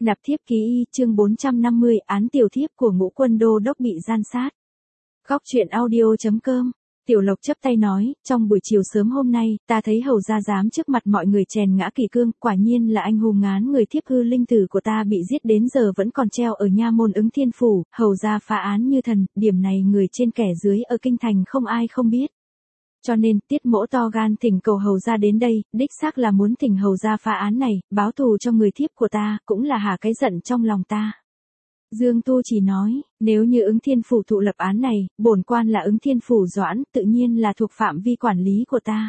Nạp thiếp ký y, chương 450, án tiểu thiếp của Ngũ Quân Đô đốc bị gian sát. Góc truyện audio.com. Tiểu Lộc chắp tay nói, trong buổi chiều sớm hôm nay, ta thấy hầu gia dám trước mặt mọi người chèn ngã Kỳ Cương, quả nhiên là anh hùng ngán người thiếp hư linh tử của ta bị giết đến giờ vẫn còn treo ở nha môn Ứng Thiên Phủ, hầu gia phá án như thần, điểm này người trên kẻ dưới ở kinh thành không ai không biết. Cho nên, Tiết Mỗ to gan thỉnh cầu hầu gia đến đây, đích xác là muốn thỉnh hầu gia phá án này, báo thù cho người thiếp của ta, cũng là hả cái giận trong lòng ta. Dương Tu chỉ nói, nếu như Ứng Thiên Phủ thụ lập án này, bổn quan là Ứng Thiên Phủ Doãn, tự nhiên là thuộc phạm vi quản lý của ta.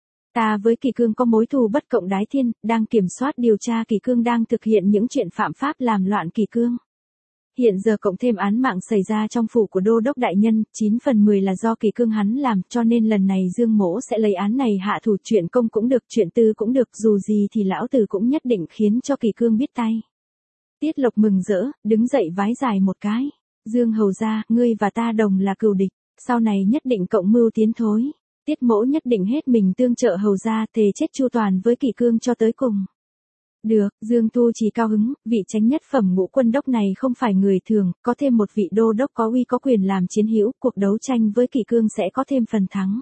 Ta với Kỳ Cương có mối thù bất cộng đái thiên, đang kiểm soát điều tra Kỳ Cương đang thực hiện những chuyện phạm pháp làm loạn Kỳ Cương. Hiện giờ cộng thêm án mạng xảy ra trong phủ của Đô đốc đại nhân, 9 phần 10 là do Kỳ Cương hắn làm, cho nên lần này Dương Mỗ sẽ lấy án này hạ thủ, chuyện công cũng được, chuyện tư cũng được, dù gì thì lão tử cũng nhất định khiến cho Kỳ Cương biết tay. Tiết Lộc mừng rỡ, đứng dậy vái dài một cái. Dương hầu gia, ngươi và ta đồng là cừu địch, sau này nhất định cộng mưu tiến thối. Tiết Mỗ nhất định hết mình tương trợ hầu gia, thề chết chu toàn với Kỳ Cương cho tới cùng. Được, Dương Tu Chỉ cao hứng, vị chánh nhất phẩm Ngũ Quân đốc này không phải người thường, có thêm một vị đô đốc có uy có quyền làm chiến hữu, cuộc đấu tranh với Kỳ Cương sẽ có thêm phần thắng.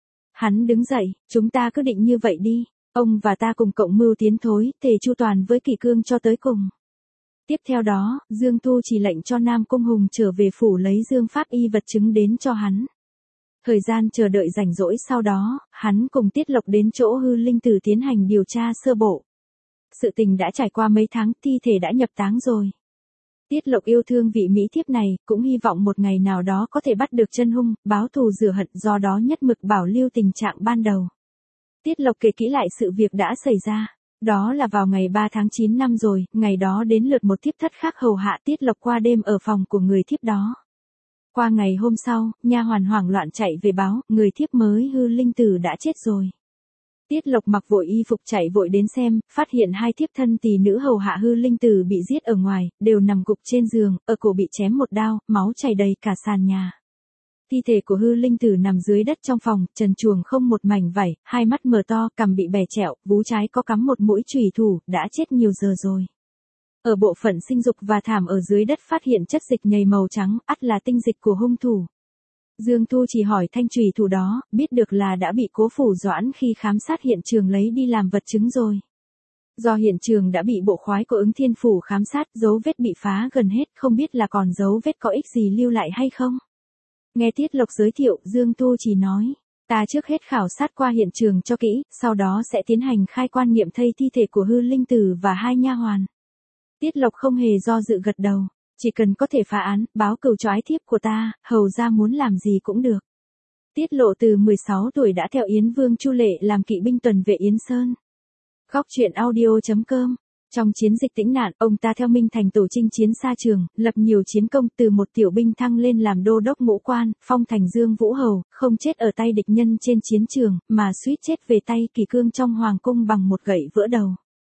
Hắn đứng dậy, chúng ta cứ định như vậy đi, ông và ta cùng cộng mưu tiến thối, thề chu toàn với Kỳ Cương cho tới cùng. Tiếp theo đó, Dương Tu Chỉ lệnh cho Nam Cung Hùng trở về phủ lấy Dương Pháp y vật chứng đến cho hắn. Thời gian chờ đợi rảnh rỗi sau đó, hắn cùng Tiết Lộc đến chỗ hư linh tử tiến hành điều tra sơ bộ. Sự tình đã trải qua mấy tháng, thi thể đã nhập táng rồi. Tiết Lộc yêu thương vị mỹ thiếp này, cũng hy vọng một ngày nào đó có thể bắt được chân hung, báo thù rửa hận, do đó nhất mực bảo lưu tình trạng ban đầu. Tiết Lộc kể kỹ lại sự việc đã xảy ra. Đó là vào ngày 3 tháng 9 năm rồi, ngày đó đến lượt một thiếp thất khác hầu hạ Tiết Lộc qua đêm ở phòng của người thiếp đó. Qua ngày hôm sau, nha hoàn hoảng loạn chạy về báo, người thiếp mới hư linh tử đã chết rồi. Tiết Lộc mặc vội y phục chạy vội đến xem, phát hiện hai thiếp thân tỳ nữ hầu hạ hư linh tử bị giết ở ngoài, đều nằm gục trên giường, ở cổ bị chém một đao, máu chảy đầy cả sàn nhà. Thi thể của hư linh tử nằm dưới đất trong phòng, trần truồng không một mảnh vảy, hai mắt mở to, cằm bị bẻ trẹo, vú trái có cắm một mũi chùy thủ, đã chết nhiều giờ rồi. Ở bộ phận sinh dục và thảm ở dưới đất phát hiện chất dịch nhầy màu trắng, ắt là tinh dịch của hung thủ. Dương Tu Chỉ hỏi thanh chùy thủ đó, biết được là đã bị Cố Phủ Doãn khi khám sát hiện trường lấy đi làm vật chứng rồi. Do hiện trường đã bị bộ khoái của Ứng Thiên Phủ khám sát, dấu vết bị phá gần hết, không biết là còn dấu vết có ích gì lưu lại hay không. Nghe Tiết Lộc giới thiệu, Dương Tu Chỉ nói, ta trước hết khảo sát qua hiện trường cho kỹ, sau đó sẽ tiến hành khai quan nghiệm thây thi thể của hư linh tử và hai nha hoàn. Tiết Lộc không hề do dự gật đầu. Chỉ cần có thể phá án, báo cừu cho ái thiếp của ta, hầu gia muốn làm gì cũng được. Tiết Lộ từ 16 tuổi đã theo Yến Vương Chu Lệ làm kỵ binh tuần vệ Yến Sơn. Góc truyện audio.com. Trong chiến dịch Tĩnh Nạn, ông ta theo Minh Thành tổ chinh chiến xa trường, lập nhiều chiến công, từ một tiểu binh thăng lên làm đô đốc ngũ quan, phong thành Dương Vũ Hầu, không chết ở tay địch nhân trên chiến trường, mà suýt chết về tay Kỳ Cương trong hoàng cung bằng một gậy vỡ đầu.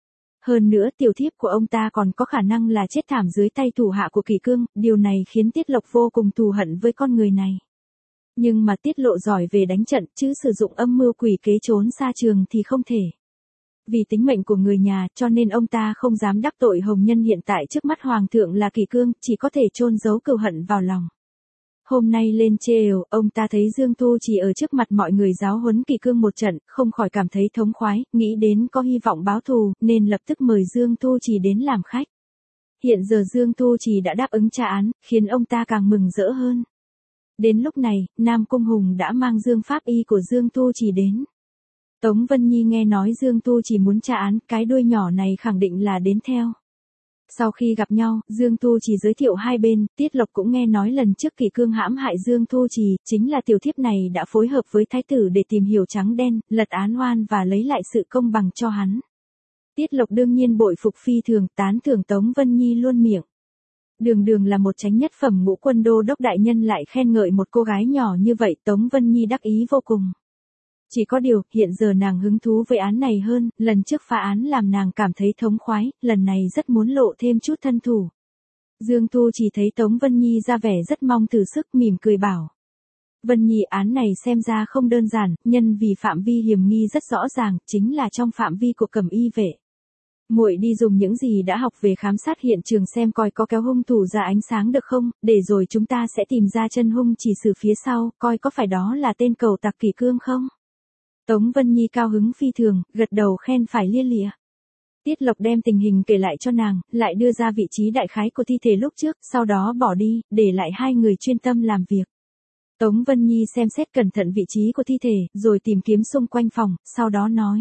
Hơn nữa tiểu thiếp của ông ta còn có khả năng là chết thảm dưới tay thủ hạ của Kỳ Cương, điều này khiến Tiết Lộc vô cùng thù hận với con người này. Nhưng mà Tiết Lộ giỏi về đánh trận, chứ sử dụng âm mưu quỷ kế trốn xa trường thì không thể. Vì tính mệnh của người nhà, cho nên ông ta không dám đắc tội hồng nhân hiện tại trước mắt hoàng thượng là Kỳ Cương, chỉ có thể chôn giấu cừu hận vào lòng. Hôm nay lên trêu, ông ta thấy Dương Tu Chỉ ở trước mặt mọi người giáo huấn Kỳ Cương một trận, không khỏi cảm thấy thống khoái, nghĩ đến có hy vọng báo thù, nên lập tức mời Dương Tu Chỉ đến làm khách. Hiện giờ Dương Tu Chỉ đã đáp ứng tra án, khiến ông ta càng mừng rỡ hơn. Đến lúc này, Nam Cung Hùng đã mang Dương Pháp y của Dương Tu Chỉ đến. Tống Vân Nhi nghe nói Dương Tu Chỉ muốn tra án, cái đuôi nhỏ này khẳng định là đến theo. Sau khi gặp nhau, Dương Tu Chỉ giới thiệu hai bên, Tiết Lộc cũng nghe nói lần trước Kỳ Cương hãm hại Dương Tu Chỉ, chính là tiểu thiếp này đã phối hợp với thái tử để tìm hiểu trắng đen, lật án oan và lấy lại sự công bằng cho hắn. Tiết Lộc đương nhiên bội phục phi thường, tán thưởng Tống Vân Nhi luôn miệng. Đường đường là một chánh nhất phẩm Ngũ Quân Đô đốc đại nhân lại khen ngợi một cô gái nhỏ như vậy, Tống Vân Nhi đắc ý vô cùng. Chỉ có điều, hiện giờ nàng hứng thú với án này hơn, lần trước phá án làm nàng cảm thấy thống khoái, lần này rất muốn lộ thêm chút thân thủ. Dương Tu Chỉ thấy Tống Vân Nhi ra vẻ rất mong thử sức, mỉm cười bảo. Vân Nhi, án này xem ra không đơn giản, nhân vì phạm vi hiểm nghi rất rõ ràng, chính là trong phạm vi của Cẩm Y vệ. Muội đi dùng những gì đã học về khám sát hiện trường xem coi có kéo hung thủ ra ánh sáng được không, để rồi chúng ta sẽ tìm ra chân hung chỉ sử phía sau, coi có phải đó là tên cẩu tặc Kỷ Cương không. Tống Vân Nhi cao hứng phi thường, gật đầu khen phải lia lịa. Tiết Lộc đem tình hình kể lại cho nàng, lại đưa ra vị trí đại khái của thi thể lúc trước, sau đó bỏ đi, để lại hai người chuyên tâm làm việc. Tống Vân Nhi xem xét cẩn thận vị trí của thi thể, rồi tìm kiếm xung quanh phòng, sau đó nói.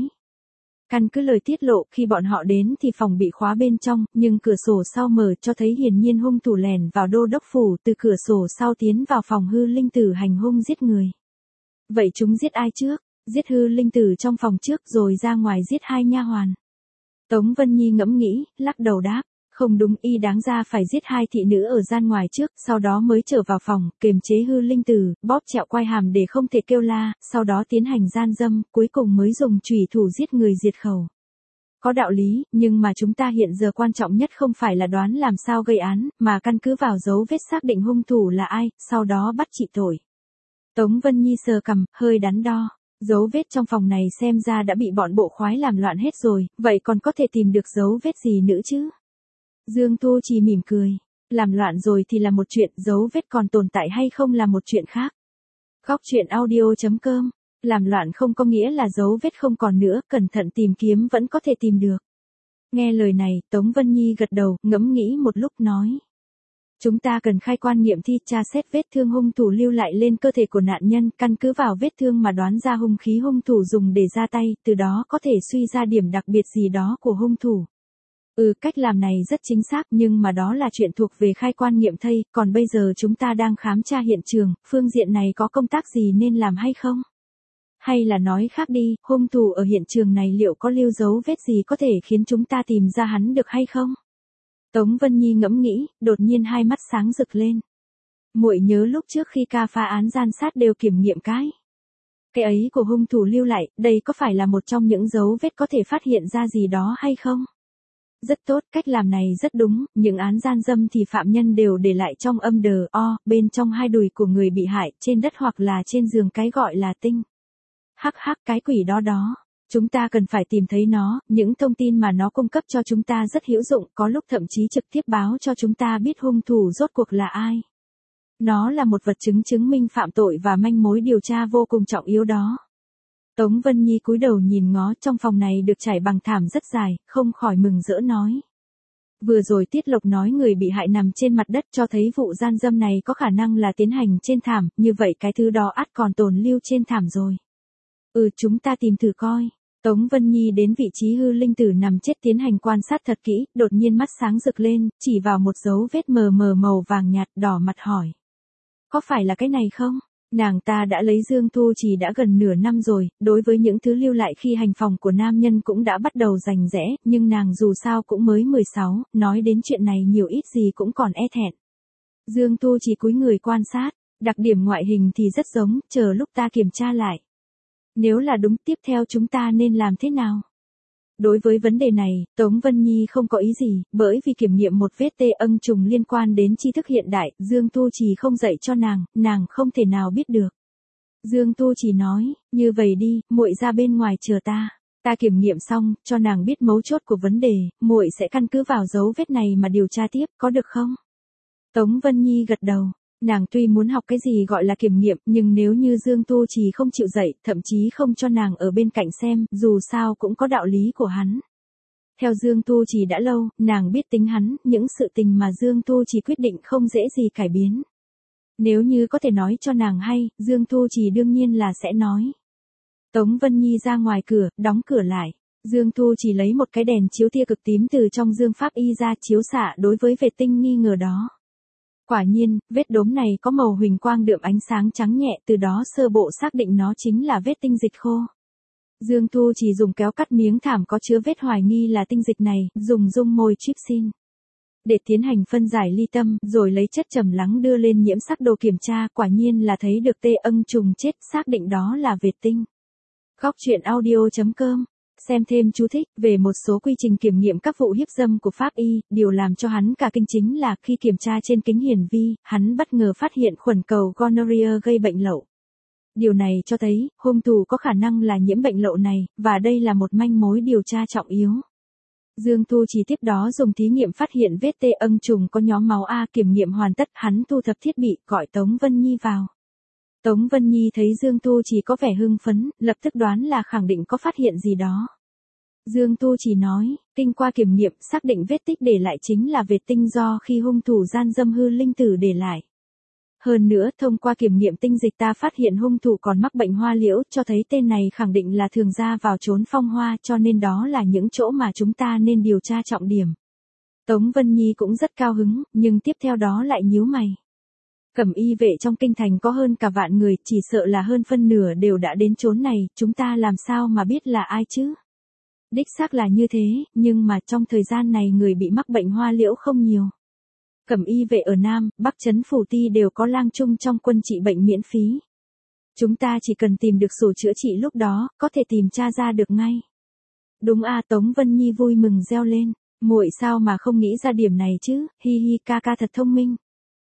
Căn cứ lời tiết lộ, khi bọn họ đến thì phòng bị khóa bên trong, nhưng cửa sổ sau mở cho thấy hiển nhiên hung thủ lẻn vào đô đốc phủ từ cửa sổ sau tiến vào phòng hư linh tử hành hung giết người. Vậy chúng giết ai trước? Giết hư linh tử trong phòng trước rồi ra ngoài giết hai nha hoàn. Tống Vân Nhi ngẫm nghĩ, lắc đầu đáp. Không đúng, y đáng ra phải giết hai thị nữ ở gian ngoài trước, sau đó mới trở vào phòng, kiềm chế hư linh tử, bóp trẹo quai hàm để không thể kêu la, sau đó tiến hành gian dâm, cuối cùng mới dùng chủy thủ giết người diệt khẩu. Có đạo lý, nhưng mà chúng ta hiện giờ quan trọng nhất không phải là đoán làm sao gây án, mà căn cứ vào dấu vết xác định hung thủ là ai, sau đó bắt trị tội. Tống Vân Nhi sờ cằm, hơi đắn đo. Dấu vết trong phòng này xem ra đã bị bọn bộ khoái làm loạn hết rồi, vậy còn có thể tìm được dấu vết gì nữa chứ? Dương Thu Trì mỉm cười. Làm loạn rồi thì là một chuyện, dấu vết còn tồn tại hay không là một chuyện khác. Góc truyện audio.com. Làm loạn không có nghĩa là dấu vết không còn nữa, cẩn thận tìm kiếm vẫn có thể tìm được. Nghe lời này, Tống Vân Nhi gật đầu, ngẫm nghĩ một lúc nói. Chúng ta cần khai quan nghiệm thi tra xét vết thương hung thủ lưu lại lên cơ thể của nạn nhân, căn cứ vào vết thương mà đoán ra hung khí hung thủ dùng để ra tay, từ đó có thể suy ra điểm đặc biệt gì đó của hung thủ. Cách làm này rất chính xác nhưng mà đó là chuyện thuộc về khai quan nghiệm thây, còn bây giờ chúng ta đang khám tra hiện trường, phương diện này có công tác gì nên làm hay không? Hay là nói khác đi, hung thủ ở hiện trường này liệu có lưu dấu vết gì có thể khiến chúng ta tìm ra hắn được hay không? Tống Vân Nhi ngẫm nghĩ, đột nhiên hai mắt sáng rực lên. Muội nhớ lúc trước khi ca phá án gian sát đều kiểm nghiệm cái ấy của hung thủ lưu lại, đây có phải là một trong những dấu vết có thể phát hiện ra gì đó hay không? Rất tốt, cách làm này rất đúng, những án gian dâm thì phạm nhân đều để lại trong âm đờ o, bên trong hai đùi của người bị hại, trên đất hoặc là trên giường, cái gọi là tinh. Hắc hắc, cái quỷ đó. Chúng ta cần phải tìm thấy nó, những thông tin mà nó cung cấp cho chúng ta rất hữu dụng, có lúc thậm chí trực tiếp báo cho chúng ta biết hung thủ rốt cuộc là ai. Nó là một vật chứng chứng minh phạm tội và manh mối điều tra vô cùng trọng yếu đó. Tống Vân Nhi cúi đầu nhìn ngó, trong phòng này được trải bằng thảm rất dài, không khỏi mừng rỡ nói. Vừa rồi Tiết Lộc nói người bị hại nằm trên mặt đất cho thấy vụ gian dâm này có khả năng là tiến hành trên thảm, như vậy cái thứ đó ắt còn tồn lưu trên thảm rồi. Chúng ta tìm thử coi. Tống Vân Nhi đến vị trí hư linh tử nằm chết tiến hành quan sát thật kỹ, đột nhiên mắt sáng rực lên, chỉ vào một dấu vết mờ màu vàng nhạt, đỏ mặt hỏi. Có phải là cái này không? Nàng ta đã lấy Dương Thu Trì đã gần nửa năm rồi, đối với những thứ lưu lại khi hành phòng của nam nhân cũng đã bắt đầu rành rẽ, nhưng nàng dù sao cũng mới 16, nói đến chuyện này nhiều ít gì cũng còn e thẹn. Dương Thu Trì cúi người quan sát, đặc điểm ngoại hình thì rất giống, chờ lúc ta kiểm tra lại. Nếu là đúng, tiếp theo chúng ta nên làm thế nào? Đối với vấn đề này, Tống Vân Nhi không có ý gì, bởi vì kiểm nghiệm một vết tê âng trùng liên quan đến tri thức hiện đại, Dương Tu Trì không dạy cho nàng không thể nào biết được. Dương Tu Trì nói, như vậy đi, muội ra bên ngoài chờ ta kiểm nghiệm xong, cho nàng biết mấu chốt của vấn đề, muội sẽ căn cứ vào dấu vết này mà điều tra tiếp, có được không? Tống Vân Nhi gật đầu. Nàng tuy muốn học cái gì gọi là kiểm nghiệm, nhưng nếu như Dương Tu Trì không chịu dạy, thậm chí không cho nàng ở bên cạnh xem, dù sao cũng có đạo lý của hắn. Theo Dương Tu Trì đã lâu, nàng biết tính hắn, những sự tình mà Dương Tu Trì quyết định không dễ gì cải biến. Nếu như có thể nói cho nàng hay, Dương Tu Trì đương nhiên là sẽ nói. Tống Vân Nhi ra ngoài cửa, đóng cửa lại. Dương Tu Trì lấy một cái đèn chiếu tia cực tím từ trong dương pháp y ra chiếu xạ đối với vệ tinh nghi ngờ đó. Quả nhiên, vết đốm này có màu huỳnh quang đượm ánh sáng trắng nhẹ, từ đó sơ bộ xác định nó chính là vết tinh dịch khô. Dương Thu chỉ dùng kéo cắt miếng thảm có chứa vết hoài nghi là tinh dịch này, dùng dung môi trypsin để tiến hành phân giải ly tâm, rồi lấy chất trầm lắng đưa lên nhiễm sắc đồ kiểm tra, quả nhiên là thấy được tê âng trùng chết, xác định đó là vệt tinh. Góc truyện audio.com. Xem thêm chú thích về một số quy trình kiểm nghiệm các vụ hiếp dâm của pháp y, điều làm cho hắn cả kinh chính là khi kiểm tra trên kính hiển vi, hắn bất ngờ phát hiện khuẩn cầu gonorrhea gây bệnh lậu. Điều này cho thấy, hung thủ có khả năng là nhiễm bệnh lậu này, và đây là một manh mối điều tra trọng yếu. Dương Tu Chỉ tiếp đó dùng thí nghiệm phát hiện vết tê âng trùng có nhóm máu A, kiểm nghiệm hoàn tất, hắn thu thập thiết bị, gọi Tống Vân Nhi vào. Tống Vân Nhi thấy Dương Tu Chỉ có vẻ hưng phấn, lập tức đoán là khẳng định có phát hiện gì đó. Dương Tu Chỉ nói, kinh qua kiểm nghiệm, xác định vết tích để lại chính là vệt tinh do khi hung thủ gian dâm hư linh tử để lại. Hơn nữa, thông qua kiểm nghiệm tinh dịch ta phát hiện hung thủ còn mắc bệnh hoa liễu, cho thấy tên này khẳng định là thường ra vào trốn phong hoa, cho nên đó là những chỗ mà chúng ta nên điều tra trọng điểm. Tống Vân Nhi cũng rất cao hứng, nhưng tiếp theo đó lại nhíu mày. Cẩm y vệ trong kinh thành có hơn cả vạn người, chỉ sợ là hơn phân nửa đều đã đến chốn này, chúng ta làm sao mà biết là ai chứ? Đích xác là như thế, nhưng mà trong thời gian này người bị mắc bệnh hoa liễu không nhiều. Cẩm y vệ ở Nam, Bắc trấn Phủ Ti đều có lang chung trong quân trị bệnh miễn phí. Chúng ta chỉ cần tìm được sổ chữa trị lúc đó, có thể tìm tra ra được ngay. Đúng a, Tống Vân Nhi vui mừng reo lên, muội sao mà không nghĩ ra điểm này chứ, hi hi, ca ca thật thông minh.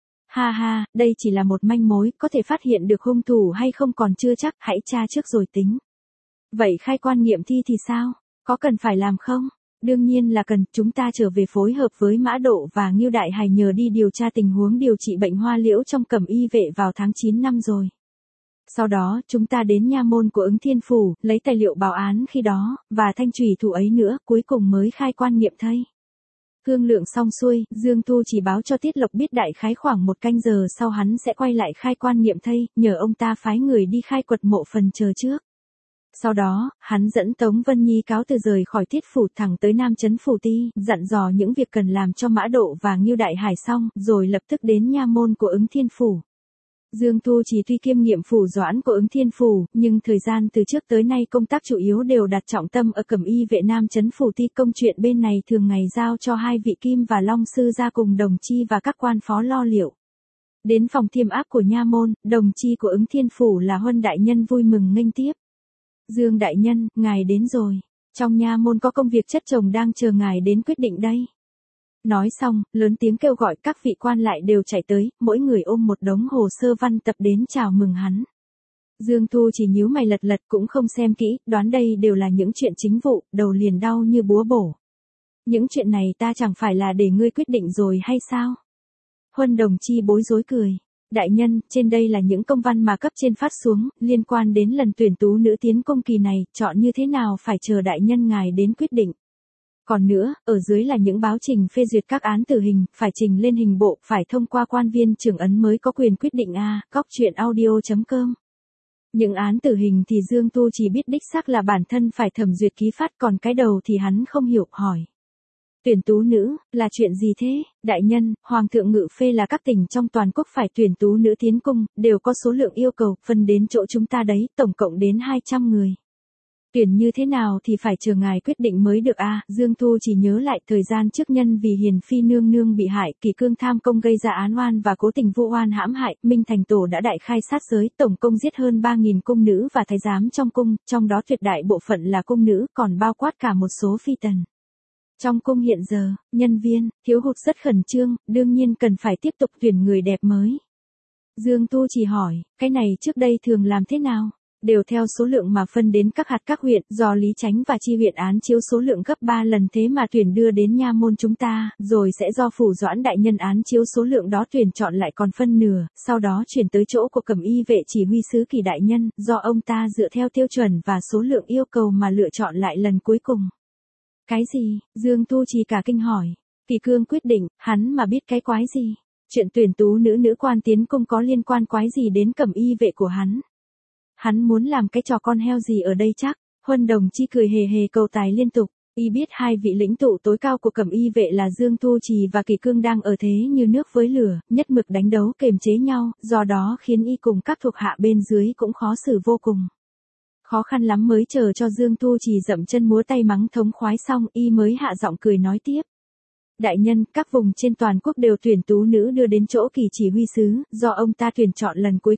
Ha ha, đây chỉ là một manh mối, có thể phát hiện được hung thủ hay không còn chưa chắc, hãy tra trước rồi tính. Vậy khai quan nghiệm thi thì sao, có cần phải làm không? Đương nhiên là cần, chúng ta trở về phối hợp với Mã Độ và Ngưu Đại Hải nhờ đi điều tra tình huống điều trị bệnh hoa liễu trong Cẩm y vệ vào tháng 9 năm rồi. Sau đó, chúng ta đến nha môn của Ứng Thiên Phủ, lấy tài liệu báo án khi đó, và thanh chùy thủ ấy nữa, cuối cùng mới khai quan nghiệm thây. Thương lượng xong xuôi, Dương Tu chỉ báo cho Tiết Lộc biết đại khái khoảng 1 canh giờ sau hắn sẽ quay lại khai quan nghiệm thây, nhờ ông ta phái người đi khai quật mộ phần chờ trước. Sau đó, hắn dẫn Tống Vân Nhi cáo từ rời khỏi Thiết Phủ thẳng tới Nam trấn Phủ Ti, dặn dò những việc cần làm cho Mã Độ và Ngưu Đại Hải xong, rồi lập tức đến nha môn của Ứng Thiên Phủ. Dương Tu Chỉ tuy kiêm nhiệm phủ doãn của Ứng Thiên Phủ, nhưng thời gian từ trước tới nay công tác chủ yếu đều đặt trọng tâm ở Cẩm y vệ Nam trấn Phủ Ti, công chuyện bên này thường ngày giao cho hai vị Kim và Long sư ra cùng Đồng Chi và các quan phó lo liệu. Đến phòng thiêm áp của nha môn, Đồng Chi của Ứng Thiên Phủ là Huân đại nhân vui mừng nghênh tiếp. Dương đại nhân, ngài đến rồi. Trong nha môn có công việc chất chồng đang chờ ngài đến quyết định đây. Nói xong, lớn tiếng kêu gọi các vị quan lại đều chạy tới, mỗi người ôm một đống hồ sơ văn tập đến chào mừng hắn. Dương Tu chỉ nhíu mày lật lật cũng không xem kỹ, đoán đây đều là những chuyện chính vụ, đầu liền đau như búa bổ. Những chuyện này ta chẳng phải là để ngươi quyết định rồi hay sao? Huân Đồng Chi bối rối cười. Đại nhân, trên đây là những công văn mà cấp trên phát xuống, liên quan đến lần tuyển tú nữ tiến công kỳ này, chọn như thế nào phải chờ đại nhân ngài đến quyết định. Còn nữa, ở dưới là những báo trình phê duyệt các án tử hình, phải trình lên hình bộ, phải thông qua quan viên trưởng ấn mới có quyền quyết định a. Goctruyện.audio.com. Những án tử hình thì Dương Tu chỉ biết đích xác là bản thân phải thẩm duyệt ký phát, còn cái đầu thì hắn không hiểu, hỏi. Tuyển tú nữ, là chuyện gì thế? Đại nhân, Hoàng thượng ngự phê là các tỉnh trong toàn quốc phải tuyển tú nữ tiến cung, đều có số lượng yêu cầu, phân đến chỗ chúng ta đấy, tổng cộng đến 200 người. Tuyển như thế nào thì phải chờ ngài quyết định mới được a. Dương Thu chỉ nhớ lại thời gian trước nhân vì Hiền Phi nương nương bị hại, Kỳ Cương tham công gây ra án oan và cố tình vu oan hãm hại, Minh Thành Tổ đã đại khai sát giới, tổng công giết hơn 3.000 cung nữ và thái giám trong cung, trong đó tuyệt đại bộ phận là cung nữ, còn bao quát cả một số phi tần. Trong cung hiện giờ, nhân viên, thiếu hụt rất khẩn trương, đương nhiên cần phải tiếp tục tuyển người đẹp mới. Dương Tu chỉ hỏi, cái này trước đây thường làm thế nào? Đều theo số lượng mà phân đến các hạt các huyện, do Lý Chánh và chi huyện án chiếu số lượng gấp 3 lần thế mà tuyển đưa đến nha môn chúng ta, rồi sẽ do phủ doãn đại nhân án chiếu số lượng đó tuyển chọn lại còn phân nửa, sau đó chuyển tới chỗ của Cẩm y vệ chỉ huy sứ Kỳ đại nhân, do ông ta dựa theo tiêu chuẩn và số lượng yêu cầu mà lựa chọn lại lần cuối cùng. Cái gì? Dương Tu Trì cả kinh hỏi. Kỳ Cương quyết định, hắn mà biết cái quái gì? Chuyện tuyển tú nữ quan tiến cung có liên quan quái gì đến Cẩm y vệ của hắn? Hắn muốn làm cái trò con heo gì ở đây chắc? Huân Đồng Chi cười hề hề cầu tài liên tục. Y biết hai vị lĩnh tụ tối cao của Cẩm y vệ là Dương Tu Trì và Kỳ Cương đang ở thế như nước với lửa, nhất mực đánh đấu kềm chế nhau, do đó khiến y cùng các thuộc hạ bên dưới cũng khó xử vô cùng. Khó khăn lắm mới chờ cho Dương Tu Trì dậm chân múa tay mắng thống khoái xong, y mới hạ giọng cười nói tiếp. Đại nhân, các vùng trên toàn quốc đều tuyển tú nữ đưa đến chỗ Kỳ chỉ huy sứ, do ông ta tuyển chọn lần cuối.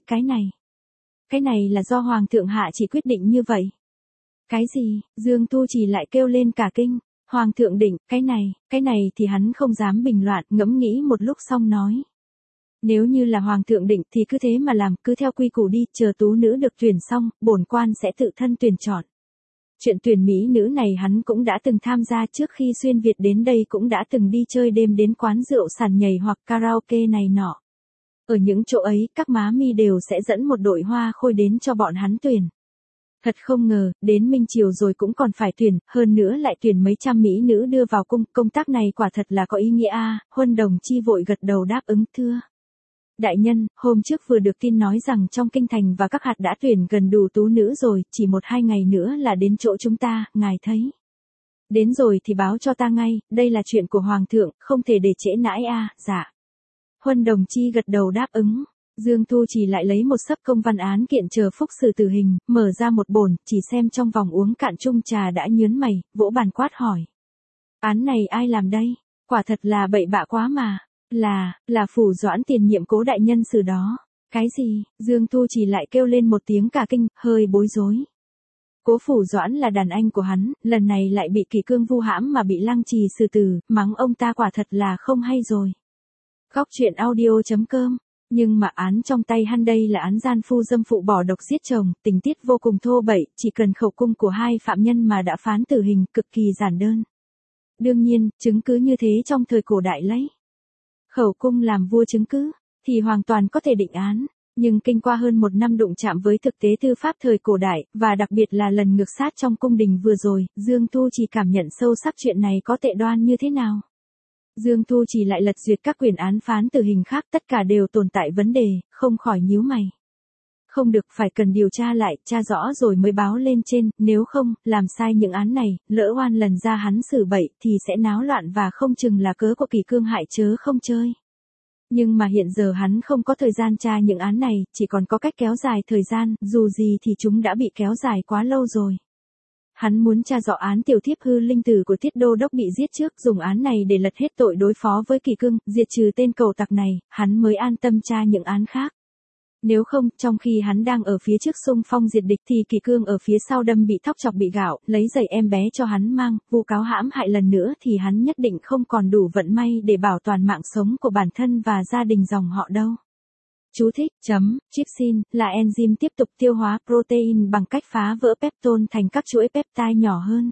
Cái này là do Hoàng thượng hạ chỉ quyết định như vậy. Cái gì? Dương Tu Trì lại kêu lên cả kinh. Hoàng thượng định, cái này thì hắn không dám bình loạn, ngẫm nghĩ một lúc xong nói. Nếu như là Hoàng thượng định thì cứ thế mà làm, cứ theo quy củ đi, chờ tú nữ được tuyển xong, bổn quan sẽ tự thân tuyển chọn. Chuyện tuyển mỹ nữ này hắn cũng đã từng tham gia trước khi xuyên Việt đến đây, cũng đã từng đi chơi đêm đến quán rượu sàn nhảy hoặc karaoke này nọ. Ở những chỗ ấy, các má mi đều sẽ dẫn một đội hoa khôi đến cho bọn hắn tuyển. Thật không ngờ, đến Minh Triều rồi cũng còn phải tuyển, hơn nữa lại tuyển mấy trăm mỹ nữ đưa vào cung, công tác này quả thật là có ý nghĩa a. Huân Đồng Chi vội gật đầu đáp ứng thưa. Đại nhân, hôm trước vừa được tin nói rằng trong kinh thành và các hạt đã tuyển gần đủ tú nữ rồi, chỉ 1-2 ngày nữa là đến chỗ chúng ta, ngài thấy. Đến rồi thì báo cho ta ngay, đây là chuyện của Hoàng thượng, không thể để trễ nãi a. Dạ. Huân Đồng Chi gật đầu đáp ứng. Dương Thu Trì lại lấy một xấp công văn án kiện chờ phúc xử tử hình, mở ra một bổn, chỉ xem trong vòng uống cạn chung trà đã nhớn mày, vỗ bàn quát hỏi. Án này ai làm đây? Quả thật là bậy bạ quá mà. Là Phủ Doãn tiền nhiệm Cố đại nhân xử đó. Cái gì? Dương Thu Trì lại kêu lên một tiếng cả kinh, hơi bối rối. Cố Phủ Doãn là đàn anh của hắn, lần này lại bị Kỷ Cương vu hãm mà bị Lăng Trì xử tử, mắng ông ta quả thật là không hay rồi. Góc truyện audio.com. Nhưng mà án trong tay hắn đây là án gian phu dâm phụ bỏ độc giết chồng, tình tiết vô cùng thô bậy, chỉ cần khẩu cung của hai phạm nhân mà đã phán tử hình, cực kỳ giản đơn. Đương nhiên, chứng cứ như thế trong thời cổ đại lấy khẩu cung làm vua chứng cứ, thì hoàn toàn có thể định án. Nhưng kinh qua hơn 1 năm đụng chạm với thực tế tư pháp thời cổ đại, và đặc biệt là lần ngược sát trong cung đình vừa rồi, Dương Thu chỉ cảm nhận sâu sắc chuyện này có tệ đoan như thế nào. Dương Thu chỉ lại lật duyệt các quyền án phán tử hình khác, tất cả đều tồn tại vấn đề, không khỏi nhíu mày. Không được, phải cần điều tra lại, tra rõ rồi mới báo lên trên, nếu không, làm sai những án này, lỡ oan lần ra hắn xử bậy thì sẽ náo loạn và không chừng là cớ của Kỷ Cương hại chớ không chơi. Nhưng mà hiện giờ hắn không có thời gian tra những án này, chỉ còn có cách kéo dài thời gian, dù gì thì chúng đã bị kéo dài quá lâu rồi. Hắn muốn tra rõ án tiểu thiếp hư linh tử của Tiết Đô Đốc bị giết trước, dùng án này để lật hết tội đối phó với Kỷ Cương, diệt trừ tên cẩu tặc này, hắn mới an tâm tra những án khác. Nếu không, trong khi hắn đang ở phía trước xung phong diệt địch thì Kỷ Cương ở phía sau đâm bị thóc chọc bị gạo, lấy giày em bé cho hắn mang, vu cáo hãm hại lần nữa thì hắn nhất định không còn đủ vận may để bảo toàn mạng sống của bản thân và gia đình dòng họ đâu. Chú thích, trypsin, là enzyme tiếp tục tiêu hóa protein bằng cách phá vỡ peptone thành các chuỗi peptide nhỏ hơn.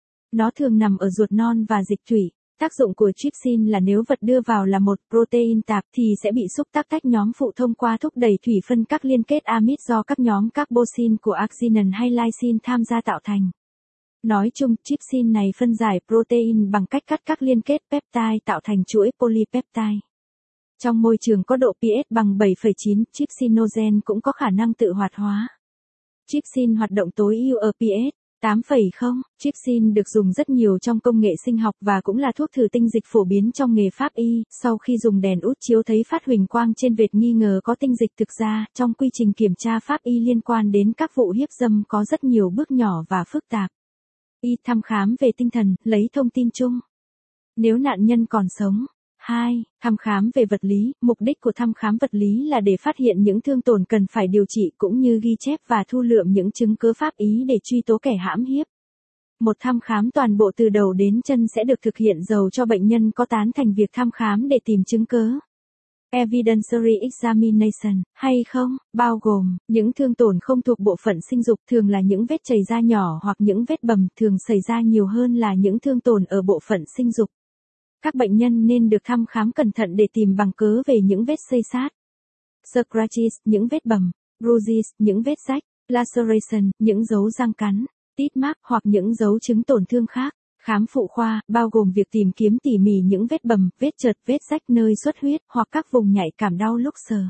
Nó thường nằm ở ruột non và dịch thủy. Tác dụng của trypsin là nếu vật đưa vào là một protein tạp thì sẽ bị xúc tác tách nhóm phụ thông qua thúc đẩy thủy phân các liên kết amide do các nhóm carboxyl của arginine hay lysine tham gia tạo thành. Nói chung, trypsin này phân giải protein bằng cách cắt các liên kết peptide tạo thành chuỗi polypeptide. Trong môi trường có độ pH bằng 7,9, trypsinogen cũng có khả năng tự hoạt hóa. Trypsin hoạt động tối ưu ở pH 8,0. Trypsin được dùng rất nhiều trong công nghệ sinh học và cũng là thuốc thử tinh dịch phổ biến trong nghề pháp y. Sau khi dùng đèn út chiếu thấy phát huỳnh quang trên vệt nghi ngờ có tinh dịch, thực ra, trong quy trình kiểm tra pháp y liên quan đến các vụ hiếp dâm có rất nhiều bước nhỏ và phức tạp. Y thăm khám về tinh thần, lấy thông tin chung. Nếu nạn nhân còn sống. 2. Thăm khám về vật lý. Mục đích của thăm khám vật lý là để phát hiện những thương tổn cần phải điều trị cũng như ghi chép và thu lượm những chứng cứ pháp y để truy tố kẻ hãm hiếp. Một thăm khám toàn bộ từ đầu đến chân sẽ được thực hiện dầu cho bệnh nhân có tán thành việc thăm khám để tìm chứng cứ. Evidentiary examination, hay không, bao gồm, những thương tổn không thuộc bộ phận sinh dục thường là những vết chảy da nhỏ hoặc những vết bầm thường xảy ra nhiều hơn là những thương tổn ở bộ phận sinh dục. Các bệnh nhân nên được thăm khám cẩn thận để tìm bằng cớ về những vết xây xát. Scratches, những vết bầm. Bruises, những vết rách. Laceration, những dấu răng cắn. Teeth mark hoặc những dấu chứng tổn thương khác. Khám phụ khoa, bao gồm việc tìm kiếm tỉ mỉ những vết bầm, vết trượt, vết rách nơi xuất huyết hoặc các vùng nhạy cảm đau lúc sờ.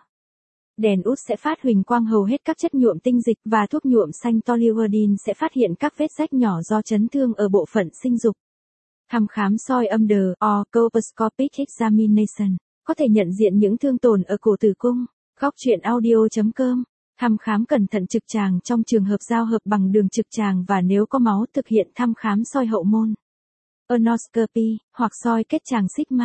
Đèn út sẽ phát huỳnh quang hầu hết các chất nhuộm tinh dịch và thuốc nhuộm xanh toluidine sẽ phát hiện các vết rách nhỏ do chấn thương ở bộ phận sinh dục. Thăm khám soi âm đờ, or colposcopic examination, có thể nhận diện những thương tổn ở cổ tử cung. Góc truyện audio.com. Thăm khám cẩn thận trực tràng trong trường hợp giao hợp bằng đường trực tràng và nếu có máu thực hiện thăm khám soi hậu môn. Anoscopy, hoặc soi kết tràng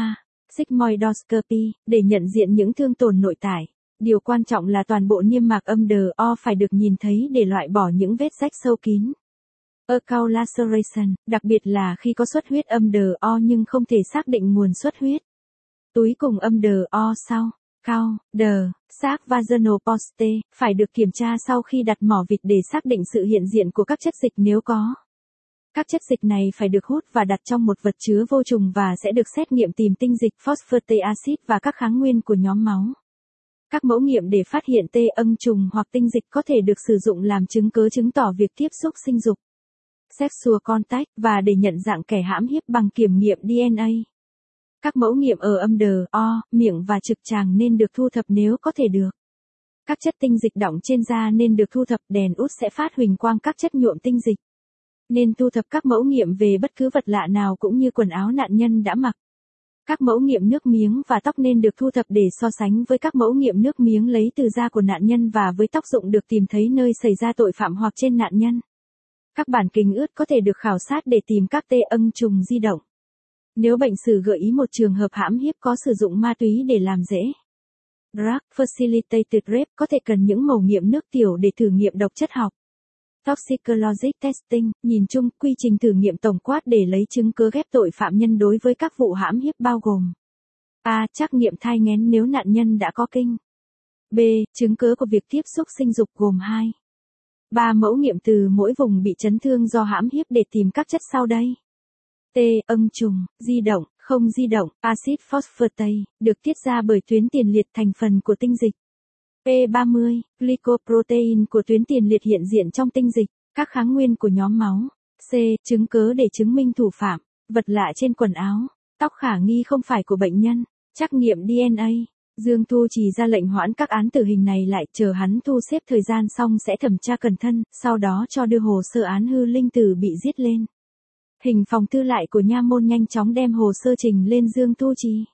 sigmoidoscopy, để nhận diện những thương tổn nội tải. Điều quan trọng là toàn bộ niêm mạc âm đờ o phải được nhìn thấy để loại bỏ những vết rách sâu kín. Account laceration, đặc biệt là khi có xuất huyết âm đờ o nhưng không thể xác định nguồn xuất huyết. Túi cùng âm đờ o sau. Cao, đờ, xác vaginal poste, phải được kiểm tra sau khi đặt mỏ vịt để xác định sự hiện diện của các chất dịch nếu có. Các chất dịch này phải được hút và đặt trong một vật chứa vô trùng và sẽ được xét nghiệm tìm tinh dịch phosphate acid và các kháng nguyên của nhóm máu. Các mẫu nghiệm để phát hiện T-âng trùng hoặc tinh dịch có thể được sử dụng làm chứng cứ chứng tỏ việc tiếp xúc sinh dục, sexual contact, và để nhận dạng kẻ hãm hiếp bằng kiểm nghiệm DNA. Các mẫu nghiệm ở âm đờ, o, miệng và trực tràng nên được thu thập nếu có thể được. Các chất tinh dịch đọng trên da nên được thu thập, đèn út sẽ phát huỳnh quang các chất nhuộm tinh dịch. Nên thu thập các mẫu nghiệm về bất cứ vật lạ nào cũng như quần áo nạn nhân đã mặc. Các mẫu nghiệm nước miếng và tóc nên được thu thập để so sánh với các mẫu nghiệm nước miếng lấy từ da của nạn nhân và với tóc rụng được tìm thấy nơi xảy ra tội phạm hoặc trên nạn nhân. Các bản kính ướt có thể được khảo sát để tìm các T-âng trùng di động. Nếu bệnh sử gợi ý một trường hợp hãm hiếp có sử dụng ma túy để làm dễ. Drug Facilitated Rape có thể cần những mẫu nghiệm nước tiểu để thử nghiệm độc chất học. Toxicologic Testing, nhìn chung, quy trình thử nghiệm tổng quát để lấy chứng cứ ghép tội phạm nhân đối với các vụ hãm hiếp bao gồm: A. Trắc nghiệm thai nghén nếu nạn nhân đã có kinh. B. Chứng cứ của việc tiếp xúc sinh dục gồm 2. 3 mẫu nghiệm từ mỗi vùng bị chấn thương do hãm hiếp để tìm các chất sau đây. T-âng trùng, di động, không di động, axit phosphate, được tiết ra bởi tuyến tiền liệt thành phần của tinh dịch. P30, glycoprotein của tuyến tiền liệt hiện diện trong tinh dịch, các kháng nguyên của nhóm máu. C. Chứng cứ để chứng minh thủ phạm, vật lạ trên quần áo, tóc khả nghi không phải của bệnh nhân, trắc nghiệm DNA. Dương Thu Trì ra lệnh hoãn các án tử hình này lại, chờ hắn thu xếp thời gian xong sẽ thẩm tra cẩn thận, sau đó cho đưa hồ sơ án Hư Linh Tử bị giết lên. Hình phòng tư lại của nha môn nhanh chóng đem hồ sơ trình lên Dương Thu Trì.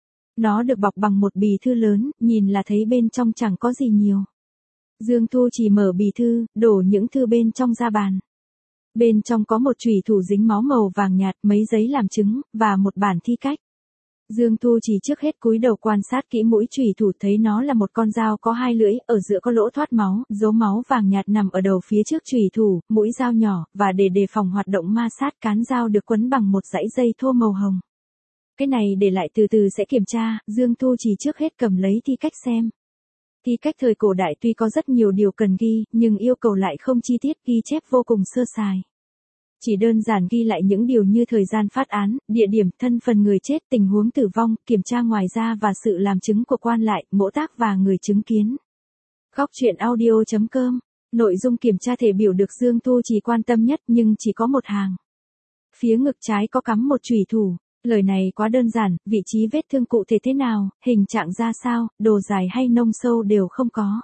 Nó được bọc bằng một bì thư lớn, nhìn là thấy bên trong chẳng có gì nhiều. Dương Thu Trì mở bì thư, đổ những thư bên trong ra bàn. Bên trong có một chùy thủ dính máu màu vàng nhạt, mấy giấy làm chứng, và một bản thi cách. Dương Thu Trì trước hết cúi đầu quan sát kỹ mũi chùy thủ, thấy nó là một con dao có 2 lưỡi, ở giữa có lỗ thoát máu, dấu máu vàng nhạt nằm ở đầu phía trước chùy thủ, mũi dao nhỏ, và để đề phòng hoạt động ma sát, cán dao được quấn bằng một dãy dây thô màu hồng. Cái này để lại từ từ sẽ kiểm tra, Dương Thu Trì trước hết cầm lấy thi cách xem. Thi cách thời cổ đại tuy có rất nhiều điều cần ghi, nhưng yêu cầu lại không chi tiết, ghi chép vô cùng sơ sài. Chỉ đơn giản ghi lại những điều như thời gian phát án, địa điểm, thân phần người chết, tình huống tử vong, kiểm tra ngoài ra và sự làm chứng của quan lại, mỗ tác và người chứng kiến. Góc truyện audio.com. Nội dung kiểm tra thể biểu được Dương Thu Trì quan tâm nhất nhưng chỉ có một hàng. Phía ngực trái có cắm một chùy thủ. Lời này quá đơn giản, vị trí vết thương cụ thể thế nào, hình trạng ra sao, độ dài hay nông sâu đều không có.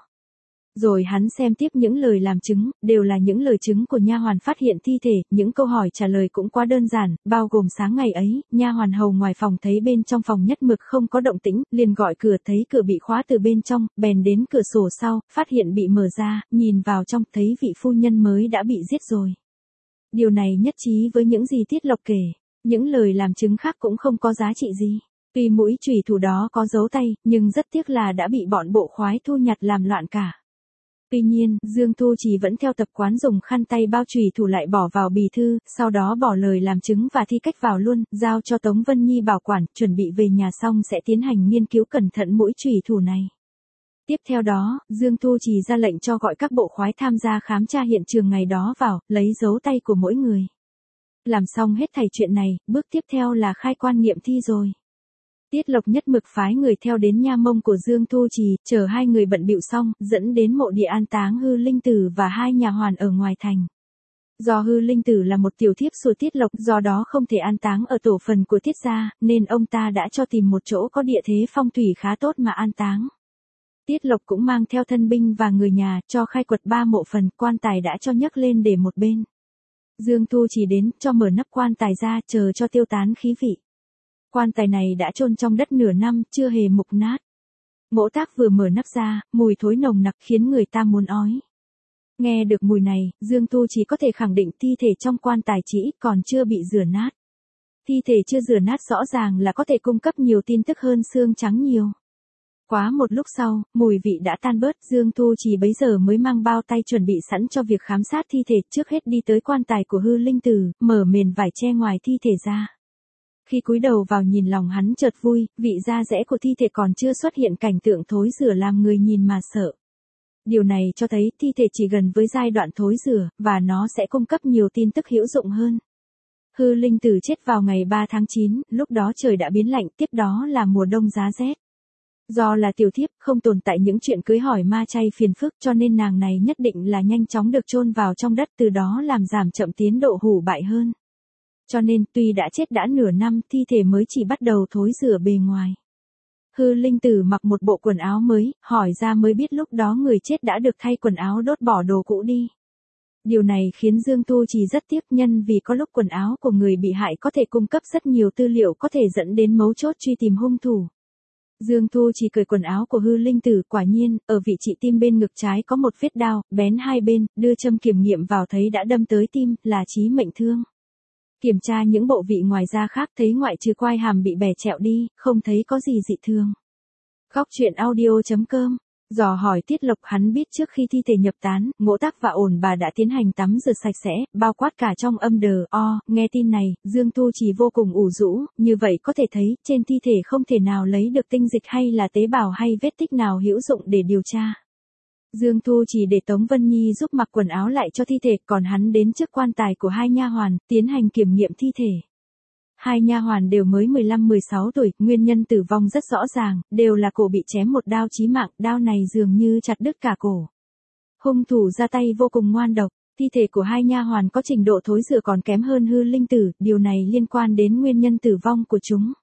Rồi hắn xem tiếp những lời làm chứng, đều là những lời chứng của nha hoàn phát hiện thi thể, những câu hỏi trả lời cũng quá đơn giản, bao gồm sáng ngày ấy, nha hoàn hầu ngoài phòng thấy bên trong phòng nhất mực không có động tĩnh, liền gọi cửa, thấy cửa bị khóa từ bên trong, bèn đến cửa sổ sau, phát hiện bị mở ra, nhìn vào trong, thấy vị phu nhân mới đã bị giết rồi. Điều này nhất trí với những gì Tiết Lộc kể, những lời làm chứng khác cũng không có giá trị gì. Tuy mũi chùy thủ đó có dấu tay, nhưng rất tiếc là đã bị bọn bộ khoái thu nhặt làm loạn cả. Tuy nhiên, Dương Thu Trì vẫn theo tập quán dùng khăn tay bao chùy thủ lại bỏ vào bì thư, sau đó bỏ lời làm chứng và thi cách vào luôn, giao cho Tống Vân Nhi bảo quản, chuẩn bị về nhà xong sẽ tiến hành nghiên cứu cẩn thận mũi chùy thủ này. Tiếp theo đó, Dương Thu Trì ra lệnh cho gọi các bộ khoái tham gia khám tra hiện trường ngày đó vào, lấy dấu tay của mỗi người. Làm xong hết thảy chuyện này, bước tiếp theo là khai quan nghiệm thi rồi. Tiết Lộc nhất mực phái người theo đến nha mông của Dương Thu Trì, chờ hai người bận bịu xong, dẫn đến mộ địa an táng Hư Linh Tử và hai nhà hoàn ở ngoài thành. Do Hư Linh Tử là một tiểu thiếp của Tiết Lộc, do đó không thể an táng ở tổ phần của Tiết gia, nên ông ta đã cho tìm một chỗ có địa thế phong thủy khá tốt mà an táng. Tiết Lộc cũng mang theo thân binh và người nhà, cho khai quật 3 mộ phần, quan tài đã cho nhấc lên để một bên. Dương Thu Trì đến, cho mở nắp quan tài ra, chờ cho tiêu tán khí vị. Quan tài này đã chôn trong đất nửa năm, chưa hề mục nát. Mỗ tác vừa mở nắp ra, mùi thối nồng nặc khiến người ta muốn ói. Nghe được mùi này, Dương Thu Trì có thể khẳng định thi thể trong quan tài chỉ ít còn chưa bị rửa nát. Thi thể chưa rửa nát rõ ràng là có thể cung cấp nhiều tin tức hơn xương trắng nhiều. Quá một lúc sau, mùi vị đã tan bớt, Dương Thu Trì bấy giờ mới mang bao tay chuẩn bị sẵn cho việc khám sát thi thể, trước hết đi tới quan tài của Hư Linh Tử, mở mền vải che ngoài thi thể ra. Khi cúi đầu vào nhìn lòng hắn chợt vui, vị da rẽ của thi thể còn chưa xuất hiện cảnh tượng thối rửa làm người nhìn mà sợ. Điều này cho thấy thi thể chỉ gần với giai đoạn thối rửa, và nó sẽ cung cấp nhiều tin tức hữu dụng hơn. Hư Linh Tử chết vào ngày 3 tháng 9, lúc đó trời đã biến lạnh, tiếp đó là mùa đông giá rét. Do là tiểu thiếp, không tồn tại những chuyện cưới hỏi ma chay phiền phức cho nên nàng này nhất định là nhanh chóng được chôn vào trong đất, từ đó làm giảm chậm tiến độ hủ bại hơn. Cho nên tuy đã chết đã nửa năm, thi thể mới chỉ bắt đầu thối rữa bề ngoài. Hư Linh Tử mặc một bộ quần áo mới, hỏi ra mới biết lúc đó người chết đã được thay quần áo đốt bỏ đồ cũ đi. Điều này khiến Dương Tu Trì rất tiếc, nhân vì có lúc quần áo của người bị hại có thể cung cấp rất nhiều tư liệu có thể dẫn đến mấu chốt truy tìm hung thủ. Dương Tu Trì cởi quần áo của Hư Linh Tử, quả nhiên, ở vị trí tim bên ngực trái có một vết đao, bén hai bên, đưa châm kiểm nghiệm vào thấy đã đâm tới tim, là chí mệnh thương. Kiểm tra những bộ vị ngoài da khác thấy ngoại trừ quai hàm bị bẻ trẹo đi, không thấy có gì dị thường. Góc truyện audio.com. Dò hỏi Tiết Lộc, hắn biết trước khi thi thể nhập tán, Ngỗ Tác và Ổn Bà đã tiến hành tắm rửa sạch sẽ, bao quát cả trong âm đờ. Nghe tin này, Dương Tu Trì vô cùng ủ rũ, như vậy có thể thấy, trên thi thể không thể nào lấy được tinh dịch hay là tế bào hay vết tích nào hữu dụng để điều tra. Dương Tu Trì để Tống Vân Nhi giúp mặc quần áo lại cho thi thể, còn hắn đến trước quan tài của hai nha hoàn, tiến hành kiểm nghiệm thi thể. Hai nha hoàn đều mới 15-16 tuổi, nguyên nhân tử vong rất rõ ràng, đều là cổ bị chém một đao chí mạng, đao này dường như chặt đứt cả cổ. Hung thủ ra tay vô cùng ngoan độc, thi thể của hai nha hoàn có trình độ thối rữa còn kém hơn Hư Linh Tử, điều này liên quan đến nguyên nhân tử vong của chúng.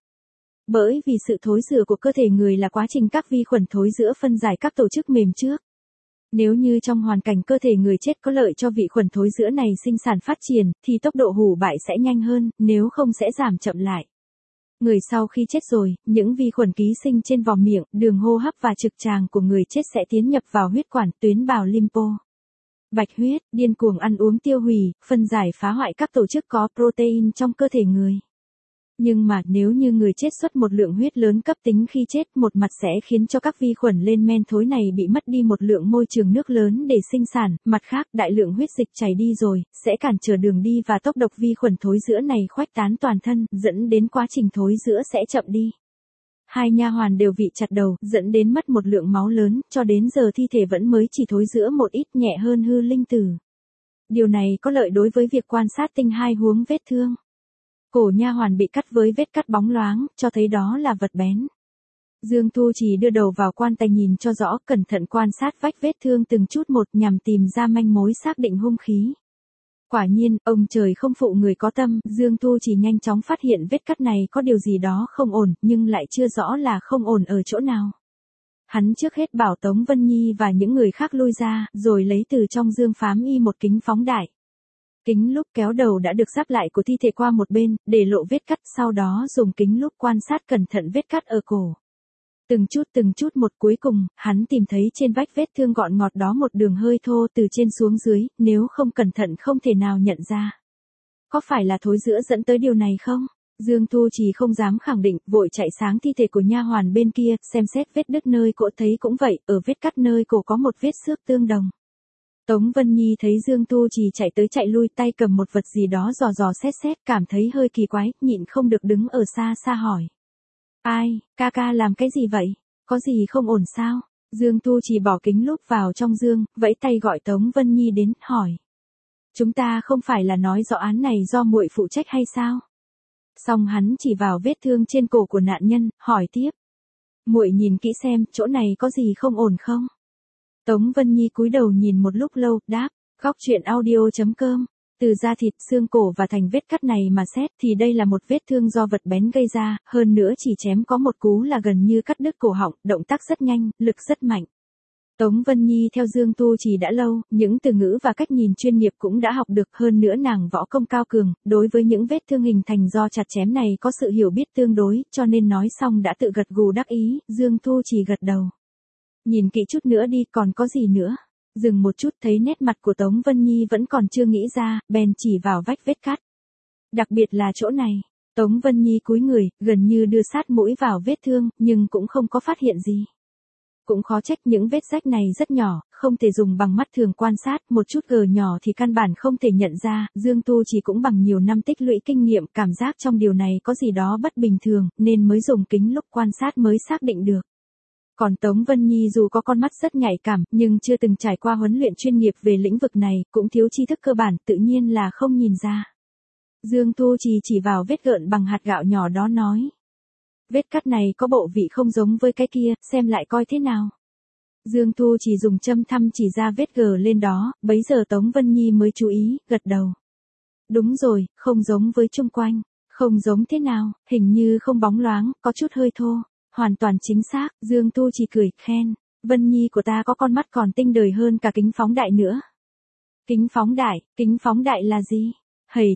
Bởi vì sự thối rữa của cơ thể người là quá trình các vi khuẩn thối rữa phân giải các tổ chức mềm trước. Nếu như trong hoàn cảnh cơ thể người chết có lợi cho vị khuẩn thối rữa này sinh sản phát triển, thì tốc độ hủ bại sẽ nhanh hơn, nếu không sẽ giảm chậm lại. Người sau khi chết rồi, những vi khuẩn ký sinh trên vòm miệng, đường hô hấp và trực tràng của người chết sẽ tiến nhập vào huyết quản, tuyến bào lympho. Bạch huyết, điên cuồng ăn uống tiêu hủy, phân giải phá hoại các tổ chức có protein trong cơ thể người. Nhưng mà nếu như người chết xuất một lượng huyết lớn cấp tính khi chết, một mặt sẽ khiến cho các vi khuẩn lên men thối này bị mất đi một lượng môi trường nước lớn để sinh sản, mặt khác đại lượng huyết dịch chảy đi rồi, sẽ cản trở đường đi và tốc độ vi khuẩn thối rữa này khuếch tán toàn thân, dẫn đến quá trình thối rữa sẽ chậm đi. Hai nha hoàn đều bị chặt đầu, dẫn đến mất một lượng máu lớn, cho đến giờ thi thể vẫn mới chỉ thối rữa một ít, nhẹ hơn Hư Linh Tử. Điều này có lợi đối với việc quan sát tinh hai huống vết thương. Cổ nha hoàn bị cắt với vết cắt bóng loáng, cho thấy đó là vật bén. Dương Tu Trì đưa đầu vào quan tài nhìn cho rõ, cẩn thận quan sát vách vết thương từng chút một nhằm tìm ra manh mối xác định hung khí. Quả nhiên, ông trời không phụ người có tâm, Dương Tu Trì nhanh chóng phát hiện vết cắt này có điều gì đó không ổn, nhưng lại chưa rõ là không ổn ở chỗ nào. Hắn trước hết bảo Tống Vân Nhi và những người khác lui ra, rồi lấy từ trong dương phám y một kính phóng đại. Kính lúp kéo đầu đã được sắp lại của thi thể qua một bên, để lộ vết cắt, sau đó dùng kính lúp quan sát cẩn thận vết cắt ở cổ. Từng chút một, cuối cùng, hắn tìm thấy trên vách vết thương gọn ngọt đó một đường hơi thô từ trên xuống dưới, nếu không cẩn thận không thể nào nhận ra. Có phải là thối rữa dẫn tới điều này không? Dương Tu Trì không dám khẳng định, vội chạy sáng thi thể của nha hoàn bên kia, xem xét vết đứt nơi cổ thấy cũng vậy, ở vết cắt nơi cổ có một vết xước tương đồng. Tống Vân Nhi thấy Dương Tu Trì chạy tới chạy lui, tay cầm một vật gì đó dò dò xét, cảm thấy hơi kỳ quái, nhịn không được đứng ở xa xa hỏi. Ai, ca làm cái gì vậy? Có gì không ổn sao? Dương Tu Trì bỏ kính lúp vào trong dương, vẫy tay gọi Tống Vân Nhi đến, hỏi. Chúng ta không phải là nói rõ án này do muội phụ trách hay sao? Xong hắn chỉ vào vết thương trên cổ của nạn nhân, hỏi tiếp. Muội nhìn kỹ xem, chỗ này có gì không ổn không? Tống Vân Nhi cúi đầu nhìn một lúc lâu, đáp, góc truyện audio.com. Từ da thịt, xương cổ và thành vết cắt này mà xét thì đây là một vết thương do vật bén gây ra, hơn nữa chỉ chém có một cú là gần như cắt đứt cổ họng, động tác rất nhanh, lực rất mạnh. Tống Vân Nhi theo Dương Tu Trì đã lâu, những từ ngữ và cách nhìn chuyên nghiệp cũng đã học được, hơn nữa nàng võ công cao cường, đối với những vết thương hình thành do chặt chém này có sự hiểu biết tương đối, cho nên nói xong đã tự gật gù đắc ý, Dương Tu Trì gật đầu. Nhìn kỹ chút nữa đi, còn có gì nữa? Dừng một chút thấy nét mặt của Tống Vân Nhi vẫn còn chưa nghĩ ra, bèn chỉ vào vách vết cắt. Đặc biệt là chỗ này. Tống Vân Nhi cúi người, gần như đưa sát mũi vào vết thương, nhưng cũng không có phát hiện gì. Cũng khó trách, những vết rách này rất nhỏ, không thể dùng bằng mắt thường quan sát, một chút gờ nhỏ thì căn bản không thể nhận ra, Dương Tu Trì cũng bằng nhiều năm tích lũy kinh nghiệm, cảm giác trong điều này có gì đó bất bình thường, nên mới dùng kính lúp quan sát mới xác định được. Còn Tống Vân Nhi dù có con mắt rất nhạy cảm, nhưng chưa từng trải qua huấn luyện chuyên nghiệp về lĩnh vực này, cũng thiếu tri thức cơ bản, tự nhiên là không nhìn ra. Dương Tu Trì chỉ vào vết gợn bằng hạt gạo nhỏ đó nói. Vết cắt này có bộ vị không giống với cái kia, xem lại coi thế nào. Dương Tu Trì dùng châm thăm chỉ ra vết gờ lên đó, bấy giờ Tống Vân Nhi mới chú ý, gật đầu. Đúng rồi, không giống với chung quanh. Không giống thế nào, hình như không bóng loáng, có chút hơi thô. Hoàn toàn chính xác, Dương Tu Trì cười, khen. Vân Nhi của ta có con mắt còn tinh đời hơn cả kính phóng đại nữa. Kính phóng đại là gì? Hầy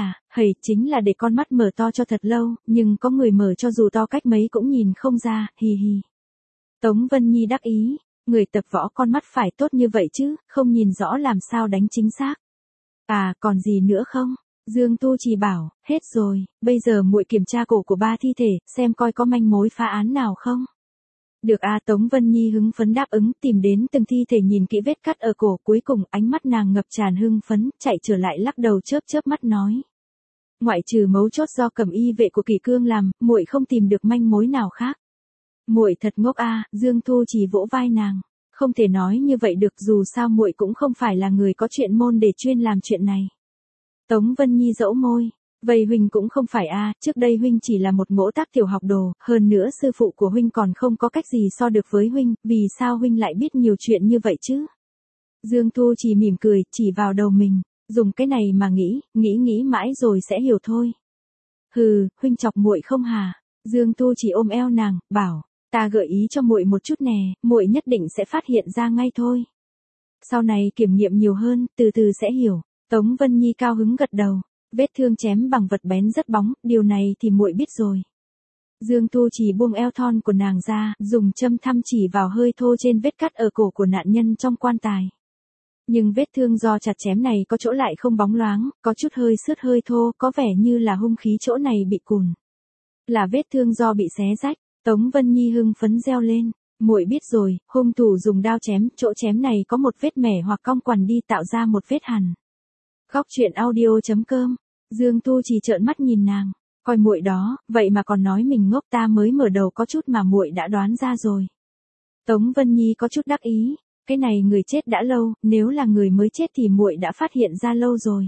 chính là để con mắt mở to cho thật lâu, nhưng có người mở cho dù to cách mấy cũng nhìn không ra, hì hì. Tống Vân Nhi đắc ý, người tập võ con mắt phải tốt như vậy chứ, không nhìn rõ làm sao đánh chính xác. À, còn gì nữa không? Dương Tu Trì bảo, hết rồi, bây giờ muội kiểm tra cổ của 3 thi thể, xem coi có manh mối phá án nào không. Được à, Tống Vân Nhi hứng phấn đáp ứng, tìm đến từng thi thể nhìn kỹ vết cắt ở cổ, cuối cùng ánh mắt nàng ngập tràn hưng phấn, chạy trở lại lắc đầu chớp chớp mắt nói. Ngoại trừ mấu chốt do Cẩm Y vệ của Kỳ Cương làm, muội không tìm được manh mối nào khác. Muội thật ngốc a, Dương Tu Trì vỗ vai nàng. Không thể nói như vậy được, dù sao muội cũng không phải là người có chuyện môn để chuyên làm chuyện này. Tống Vân Nhi dẫu môi. Vậy huynh cũng không phải a, trước đây huynh chỉ là một ngỗ tác tiểu học đồ, hơn nữa sư phụ của huynh còn không có cách gì so được với huynh, vì sao huynh lại biết nhiều chuyện như vậy chứ? Dương Tu Trì mỉm cười, chỉ vào đầu mình, dùng cái này mà nghĩ mãi rồi sẽ hiểu thôi. Hừ, huynh chọc muội không hả? Dương Tu Trì ôm eo nàng, bảo, ta gợi ý cho muội một chút nè, muội nhất định sẽ phát hiện ra ngay thôi. Sau này kiểm nghiệm nhiều hơn, từ từ sẽ hiểu. Tống Vân Nhi cao hứng gật đầu. Vết thương chém bằng vật bén rất bóng, điều này thì muội biết rồi. Dương Tu Trì buông eo thon của nàng ra, dùng châm thăm chỉ vào hơi thô trên vết cắt ở cổ của nạn nhân trong quan tài. Nhưng vết thương do chặt chém này có chỗ lại không bóng loáng, có chút hơi sướt hơi thô, có vẻ như là hung khí chỗ này bị cùn. Là vết thương do bị xé rách. Tống Vân Nhi hưng phấn reo lên. Muội biết rồi, hung thủ dùng đao chém, chỗ chém này có một vết mẻ hoặc cong quằn đi tạo ra một vết hằn. Góc truyện audio.com. Dương Tu Trì trợn mắt nhìn nàng, coi muội đó, vậy mà còn nói mình ngốc, ta mới mở đầu có chút mà muội đã đoán ra rồi. Tống Vân Nhi có chút đắc ý, cái này người chết đã lâu, nếu là người mới chết thì muội đã phát hiện ra lâu rồi.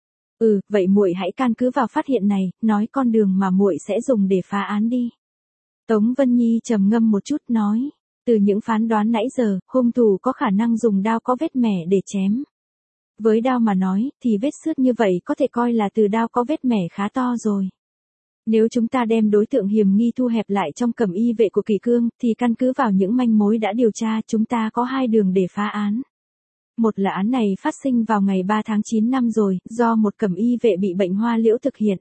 Vậy muội hãy căn cứ vào phát hiện này, nói con đường mà muội sẽ dùng để phá án đi. Tống Vân Nhi trầm ngâm một chút nói, từ những phán đoán nãy giờ, hung thủ có khả năng dùng đao có vết mẻ để chém. Với đao mà nói, thì vết xước như vậy có thể coi là từ đao có vết mẻ khá to rồi. Nếu chúng ta đem đối tượng hiểm nghi thu hẹp lại trong Cẩm Y vệ của Kỳ Cương, thì căn cứ vào những manh mối đã điều tra, chúng ta có 2 đường để phá án. Một là án này phát sinh vào ngày 3 tháng 9 năm rồi, do một Cẩm Y vệ bị bệnh hoa liễu thực hiện.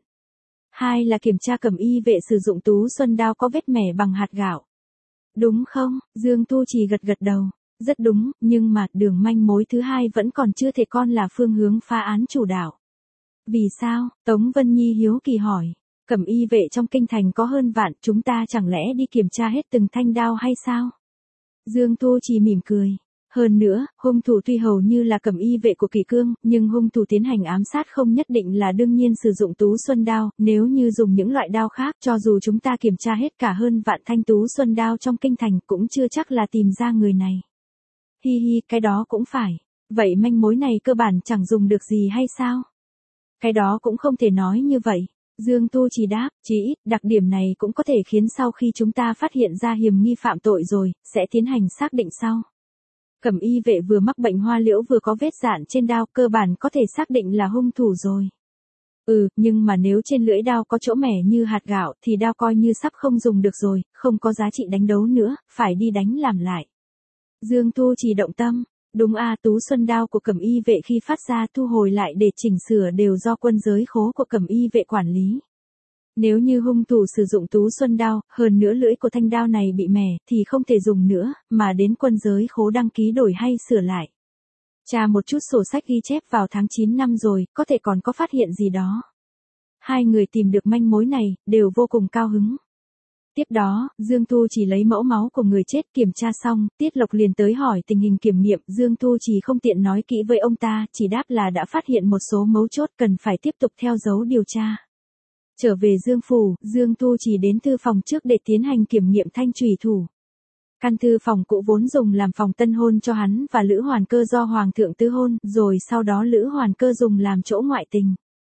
2 là kiểm tra Cẩm Y vệ sử dụng tú xuân đao có vết mẻ bằng hạt gạo. Đúng không? Dương Tu Trì gật đầu. Rất đúng, nhưng mà đường manh mối thứ 2 vẫn còn chưa thể coi là phương hướng phá án chủ đạo. Vì sao? Tống Vân Nhi hiếu kỳ hỏi. Cẩm Y vệ trong kinh thành có hơn vạn, chúng ta chẳng lẽ đi kiểm tra hết từng thanh đao hay sao? Dương Tu Trì mỉm cười. Hơn nữa, hung thủ tuy hầu như là Cẩm Y vệ của Kỳ Cương, nhưng hung thủ tiến hành ám sát không nhất định là đương nhiên sử dụng tú xuân đao, nếu như dùng những loại đao khác, cho dù chúng ta kiểm tra hết cả hơn vạn thanh tú xuân đao trong kinh thành cũng chưa chắc là tìm ra người này. Hi hi, cái đó cũng phải. Vậy manh mối này cơ bản chẳng dùng được gì hay sao? Cái đó cũng không thể nói như vậy. Dương Tu Trì đáp, chí ít, đặc điểm này cũng có thể khiến sau khi chúng ta phát hiện ra hiểm nghi phạm tội rồi, sẽ tiến hành xác định sau. Cẩm Y vệ vừa mắc bệnh hoa liễu vừa có vết dạn trên đao, cơ bản có thể xác định là hung thủ rồi. Nhưng mà nếu trên lưỡi đao có chỗ mẻ như hạt gạo, thì đao coi như sắp không dùng được rồi, không có giá trị đánh đấu nữa, phải đi đánh làm lại. Dương Tu Trì động tâm, đúng tú xuân đao của Cẩm Y vệ khi phát ra thu hồi lại để chỉnh sửa đều do quân giới khố của Cẩm Y vệ quản lý. Nếu như hung thủ sử dụng tú xuân đao, hơn nữa lưỡi của thanh đao này bị mẻ, thì không thể dùng nữa, mà đến quân giới khố đăng ký đổi hay sửa lại. Tra một chút sổ sách ghi chép vào tháng 9 năm rồi, có thể còn có phát hiện gì đó. 2 người tìm được manh mối này, đều vô cùng cao hứng. Tiếp đó, Dương Tu Trì lấy mẫu máu của người chết kiểm tra xong, Tiết Lộc liền tới hỏi tình hình kiểm nghiệm, Dương Tu Trì không tiện nói kỹ với ông ta, chỉ đáp là đã phát hiện một số mấu chốt cần phải tiếp tục theo dấu điều tra. Trở về Dương Phủ, Dương Tu Trì đến thư phòng trước để tiến hành kiểm nghiệm thanh trùy thủ. Căn thư phòng cũ vốn dùng làm phòng tân hôn cho hắn và Lữ Hoàn Cơ do Hoàng thượng tứ hôn, rồi sau đó Lữ Hoàn Cơ dùng làm chỗ ngoại tình.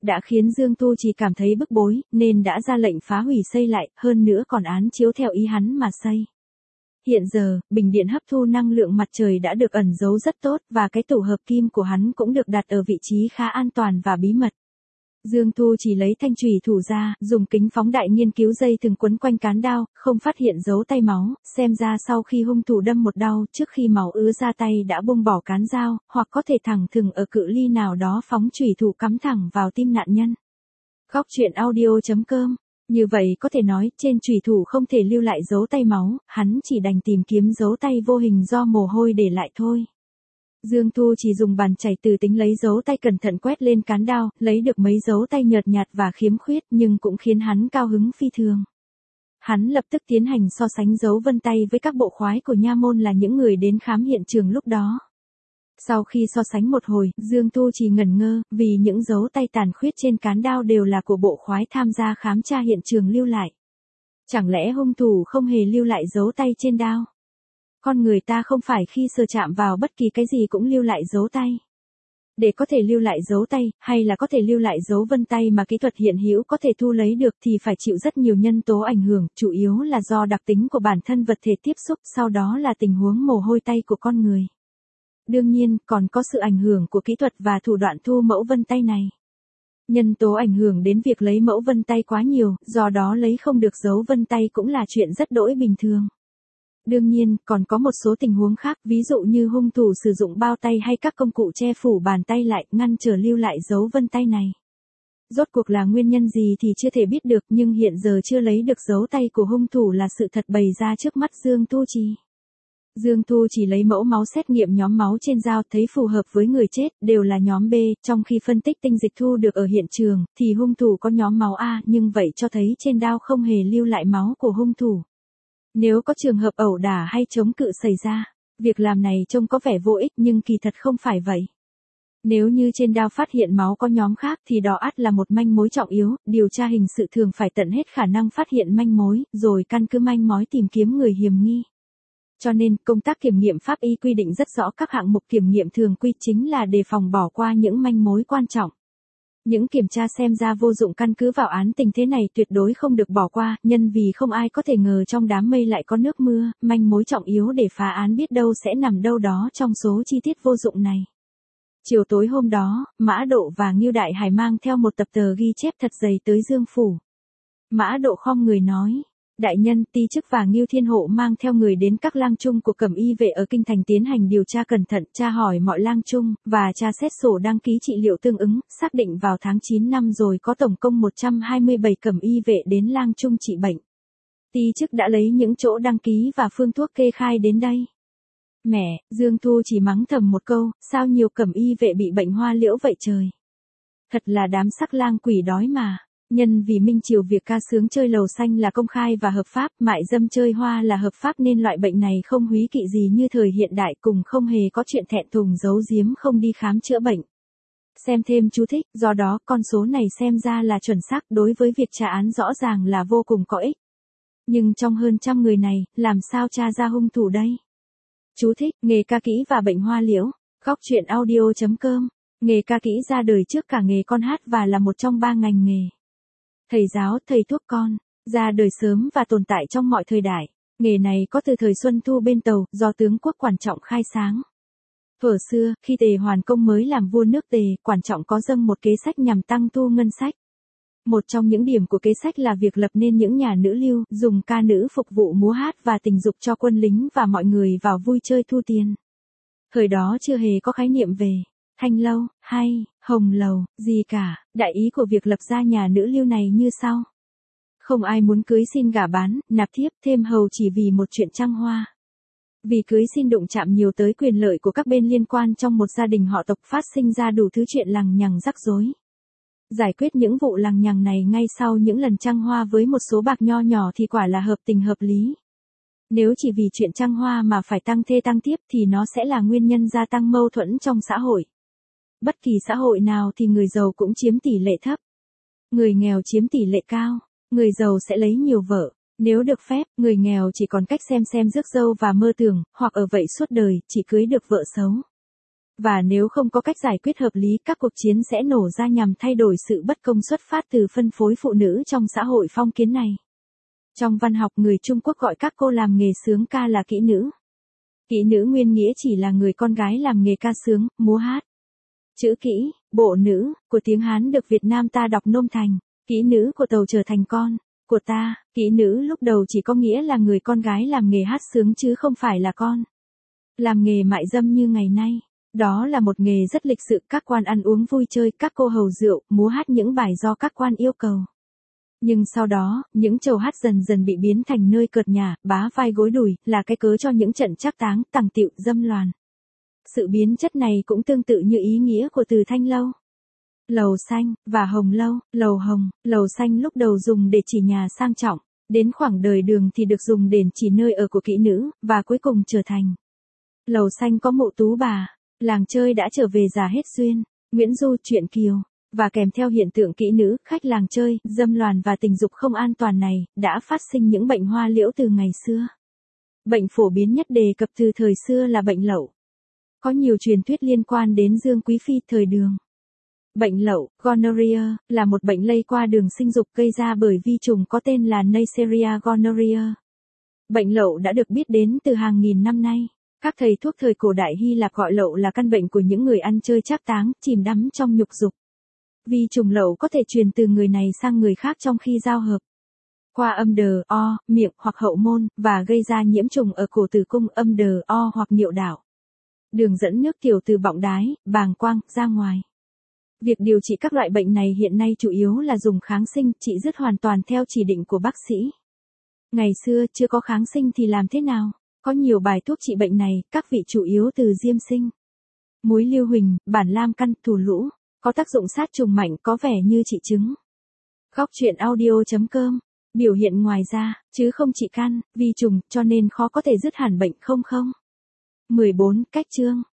đã khiến Dương Tu Trì cảm thấy bức bối, nên đã ra lệnh phá hủy xây lại, hơn nữa còn án chiếu theo ý hắn mà xây. Hiện giờ, bình điện hấp thu năng lượng mặt trời đã được ẩn giấu rất tốt và cái tổ hợp kim của hắn cũng được đặt ở vị trí khá an toàn và bí mật. Dương Tu chỉ lấy thanh chùy thủ ra, dùng kính phóng đại nghiên cứu dây thừng quấn quanh cán đao, không phát hiện dấu tay máu, xem ra sau khi hung thủ đâm một đau trước khi máu ứa ra tay đã buông bỏ cán dao, hoặc có thể thẳng thừng ở cự ly nào đó phóng chùy thủ cắm thẳng vào tim nạn nhân. Góc truyện audio.com. Như vậy có thể nói, trên chùy thủ không thể lưu lại dấu tay máu, hắn chỉ đành tìm kiếm dấu tay vô hình do mồ hôi để lại thôi. Dương Tu chỉ dùng bàn chải từ tính lấy dấu tay cẩn thận quét lên cán đao, lấy được mấy dấu tay nhợt nhạt và khiếm khuyết nhưng cũng khiến hắn cao hứng phi thường. Hắn lập tức tiến hành so sánh dấu vân tay với các bộ khoái của nha môn là những người đến khám hiện trường lúc đó. Sau khi so sánh một hồi, Dương Tu chỉ ngẩn ngơ, vì những dấu tay tàn khuyết trên cán đao đều là của bộ khoái tham gia khám tra hiện trường lưu lại. Chẳng lẽ hung thủ không hề lưu lại dấu tay trên đao? Con người ta không phải khi sờ chạm vào bất kỳ cái gì cũng lưu lại dấu tay. Để có thể lưu lại dấu tay, hay là có thể lưu lại dấu vân tay mà kỹ thuật hiện hữu có thể thu lấy được thì phải chịu rất nhiều nhân tố ảnh hưởng, chủ yếu là do đặc tính của bản thân vật thể tiếp xúc, sau đó là tình huống mồ hôi tay của con người. Đương nhiên, còn có sự ảnh hưởng của kỹ thuật và thủ đoạn thu mẫu vân tay này. Nhân tố ảnh hưởng đến việc lấy mẫu vân tay quá nhiều, do đó lấy không được dấu vân tay cũng là chuyện rất đỗi bình thường. Đương nhiên, còn có một số tình huống khác, ví dụ như hung thủ sử dụng bao tay hay các công cụ che phủ bàn tay lại, ngăn trở lưu lại dấu vân tay này. Rốt cuộc là nguyên nhân gì thì chưa thể biết được, nhưng hiện giờ chưa lấy được dấu tay của hung thủ là sự thật bày ra trước mắt Dương Tu Trì. Dương Tu chỉ lấy mẫu máu xét nghiệm nhóm máu trên dao thấy phù hợp với người chết, đều là nhóm B, trong khi phân tích tinh dịch thu được ở hiện trường, thì hung thủ có nhóm máu A, nhưng vậy cho thấy trên đao không hề lưu lại máu của hung thủ. Nếu có trường hợp ẩu đả hay chống cự xảy ra, việc làm này trông có vẻ vô ích nhưng kỳ thật không phải vậy. Nếu như trên đao phát hiện máu có nhóm khác thì đó ắt là một manh mối trọng yếu, điều tra hình sự thường phải tận hết khả năng phát hiện manh mối, rồi căn cứ manh mối tìm kiếm người hiểm nghi. Cho nên, công tác kiểm nghiệm pháp y quy định rất rõ các hạng mục kiểm nghiệm thường quy chính là đề phòng bỏ qua những manh mối quan trọng. Những kiểm tra xem ra vô dụng căn cứ vào án tình thế này tuyệt đối không được bỏ qua, nhân vì không ai có thể ngờ trong đám mây lại có nước mưa, manh mối trọng yếu để phá án biết đâu sẽ nằm đâu đó trong số chi tiết vô dụng này. Chiều tối hôm đó, Mã Độ và Ngưu Đại Hải mang theo một tập tờ ghi chép thật dày tới Dương phủ. Mã Độ khom người nói: Đại nhân, Ti Chức và Ngưu Thiên Hộ mang theo người đến các lang trung của Cẩm Y vệ ở kinh thành tiến hành điều tra cẩn thận, tra hỏi mọi lang trung, và tra xét sổ đăng ký trị liệu tương ứng, xác định vào tháng 9 năm rồi có tổng cộng 127 Cẩm Y vệ đến lang trung trị bệnh. Ti Chức đã lấy những chỗ đăng ký và phương thuốc kê khai đến đây. Mẹ, Dương Thu chỉ mắng thầm một câu, sao nhiều Cẩm Y vệ bị bệnh hoa liễu vậy trời. Thật là đám sắc lang quỷ đói mà. Nhân vì Minh Triều việc ca sướng chơi lầu xanh là công khai và hợp pháp, mại dâm chơi hoa là hợp pháp nên loại bệnh này không húy kỵ gì như thời hiện đại, cùng không hề có chuyện thẹn thùng giấu giếm không đi khám chữa bệnh. Xem thêm chú thích, do đó con số này xem ra là chuẩn xác đối với việc tra án rõ ràng là vô cùng có ích. Nhưng trong hơn trăm người này, làm sao tra ra hung thủ đây? Chú thích, nghề ca kỹ và bệnh hoa liễu, góc truyện audio.com. Nghề ca kỹ ra đời trước cả nghề con hát và là một trong 3 ngành nghề. Thầy giáo, thầy thuốc con, ra đời sớm và tồn tại trong mọi thời đại. Nghề này có từ thời Xuân Thu bên Tàu, do tướng quốc Quản Trọng khai sáng. Thuở xưa, khi Tề Hoàn Công mới làm vua nước Tề, Quản Trọng có dâng một kế sách nhằm tăng thu ngân sách. Một trong những điểm của kế sách là việc lập nên những nhà nữ lưu, dùng ca nữ phục vụ múa hát và tình dục cho quân lính và mọi người vào vui chơi thu tiền. Thời đó chưa hề có khái niệm về thanh lâu, hay hồng lầu, gì cả, đại ý của việc lập ra nhà nữ lưu này như sau. Không ai muốn cưới xin gả bán, nạp thiếp, thêm hầu chỉ vì một chuyện trăng hoa. Vì cưới xin đụng chạm nhiều tới quyền lợi của các bên liên quan trong một gia đình họ tộc, phát sinh ra đủ thứ chuyện lằng nhằng rắc rối. Giải quyết những vụ lằng nhằng này ngay sau những lần trăng hoa với một số bạc nho nhỏ thì quả là hợp tình hợp lý. Nếu chỉ vì chuyện trăng hoa mà phải tăng thê tăng thiếp thì nó sẽ là nguyên nhân gia tăng mâu thuẫn trong xã hội. Bất kỳ xã hội nào thì người giàu cũng chiếm tỷ lệ thấp. Người nghèo chiếm tỷ lệ cao. Người giàu sẽ lấy nhiều vợ. Nếu được phép, người nghèo chỉ còn cách xem rước dâu và mơ tưởng, hoặc ở vậy suốt đời, chỉ cưới được vợ xấu. Và nếu không có cách giải quyết hợp lý, các cuộc chiến sẽ nổ ra nhằm thay đổi sự bất công xuất phát từ phân phối phụ nữ trong xã hội phong kiến này. Trong văn học, người Trung Quốc gọi các cô làm nghề sướng ca là kỹ nữ. Kỹ nữ nguyên nghĩa chỉ là người con gái làm nghề ca sướng, múa hát. Chữ kỹ, bộ nữ, của tiếng Hán được Việt Nam ta đọc nôm thành, kỹ nữ của Tàu trở thành con, của ta. Kỹ nữ lúc đầu chỉ có nghĩa là người con gái làm nghề hát sướng chứ không phải là con. Làm nghề mại dâm như ngày nay. Đó là một nghề rất lịch sự, các quan ăn uống vui chơi, các cô hầu rượu, múa hát những bài do các quan yêu cầu. Nhưng sau đó, những chầu hát dần dần bị biến thành nơi cợt nhả, bá vai gối đùi, là cái cớ cho những trận trác táng, tằng tiệu, dâm loạn. Sự biến chất này cũng tương tự như ý nghĩa của từ thanh lâu, lầu xanh, và hồng lâu, lầu hồng. Lầu xanh lúc đầu dùng để chỉ nhà sang trọng, đến khoảng đời Đường thì được dùng để chỉ nơi ở của kỹ nữ, và cuối cùng trở thành lầu xanh có mộ tú bà. Làng chơi đã trở về già hết duyên. Nguyễn Du, truyện Kiều. Và kèm theo hiện tượng kỹ nữ, khách làng chơi, dâm loạn và tình dục không an toàn này, đã phát sinh những bệnh hoa liễu từ ngày xưa. Bệnh phổ biến nhất đề cập từ thời xưa là bệnh lậu. Có nhiều truyền thuyết liên quan đến Dương Quý Phi thời Đường. Bệnh lậu, gonorrhea, là một bệnh lây qua đường sinh dục gây ra bởi vi trùng có tên là Neisseria gonorrhea. Bệnh lậu đã được biết đến từ hàng nghìn năm nay. Các thầy thuốc thời cổ đại Hy Lạp gọi lậu là căn bệnh của những người ăn chơi trác táng, chìm đắm trong nhục dục. Vi trùng lậu có thể truyền từ người này sang người khác trong khi giao hợp, qua âm đờ, o, miệng hoặc hậu môn, và gây ra nhiễm trùng ở cổ tử cung, âm đờ, o hoặc niệu đạo. Đường dẫn nước tiểu từ bọng đái, bàng quang, ra ngoài. Việc điều trị các loại bệnh này hiện nay chủ yếu là dùng kháng sinh, trị dứt hoàn toàn theo chỉ định của bác sĩ. Ngày xưa chưa có kháng sinh thì làm thế nào? Có nhiều bài thuốc trị bệnh này, các vị chủ yếu từ diêm sinh, muối lưu huỳnh, bản lam căn, thù lũ, có tác dụng sát trùng mạnh, có vẻ như trị chứng. Góc truyện audio.com, biểu hiện ngoài da, chứ không trị căn, vi trùng, cho nên khó có thể dứt hẳn bệnh không. 14. Cách chương